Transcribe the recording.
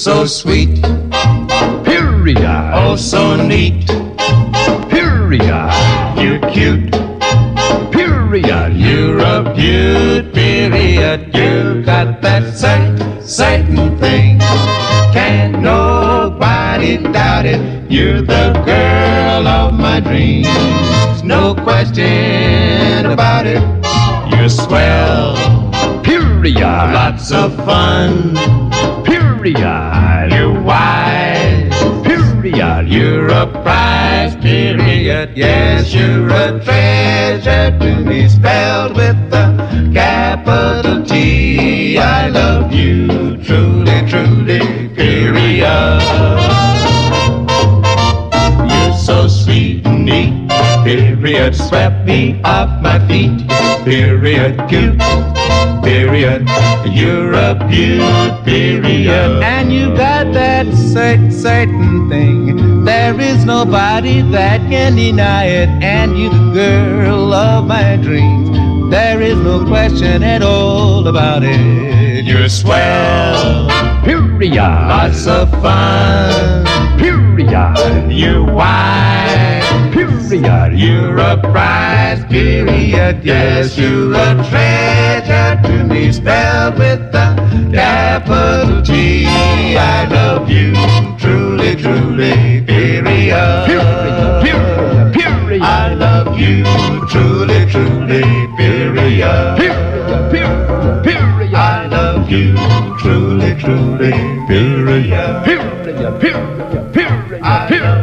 so sweet. Period. Oh, so neat. Period. You're cute. Period. You're a beaut, period. You got that certain thing. Can't nobody doubt it. You're the girl of my dreams. No question about it. You're swell. Period. Lots of fun. Period. You're wise. Period. You're a prize, period. Yes, you're a treasure to me, spelled with a capital T. I love you truly, truly, period. You're so sweet and neat, period. Swept me off my feet, period. Cute, period. You're a beaut, period. And you got that certain thing. There is nobody that can deny it. And you the girl of my dreams. There is no question at all about it. You're swell. Period. Lots of fun. Period. You're wise. Period. You're a prize, period. Yes, you're a treasure to me, spelled with a capital T. I love you truly, truly, period. Period. Period. I love you truly, truly, period. Period. Period. Period. I love you truly, truly, period. Period. Period. Period. I Period.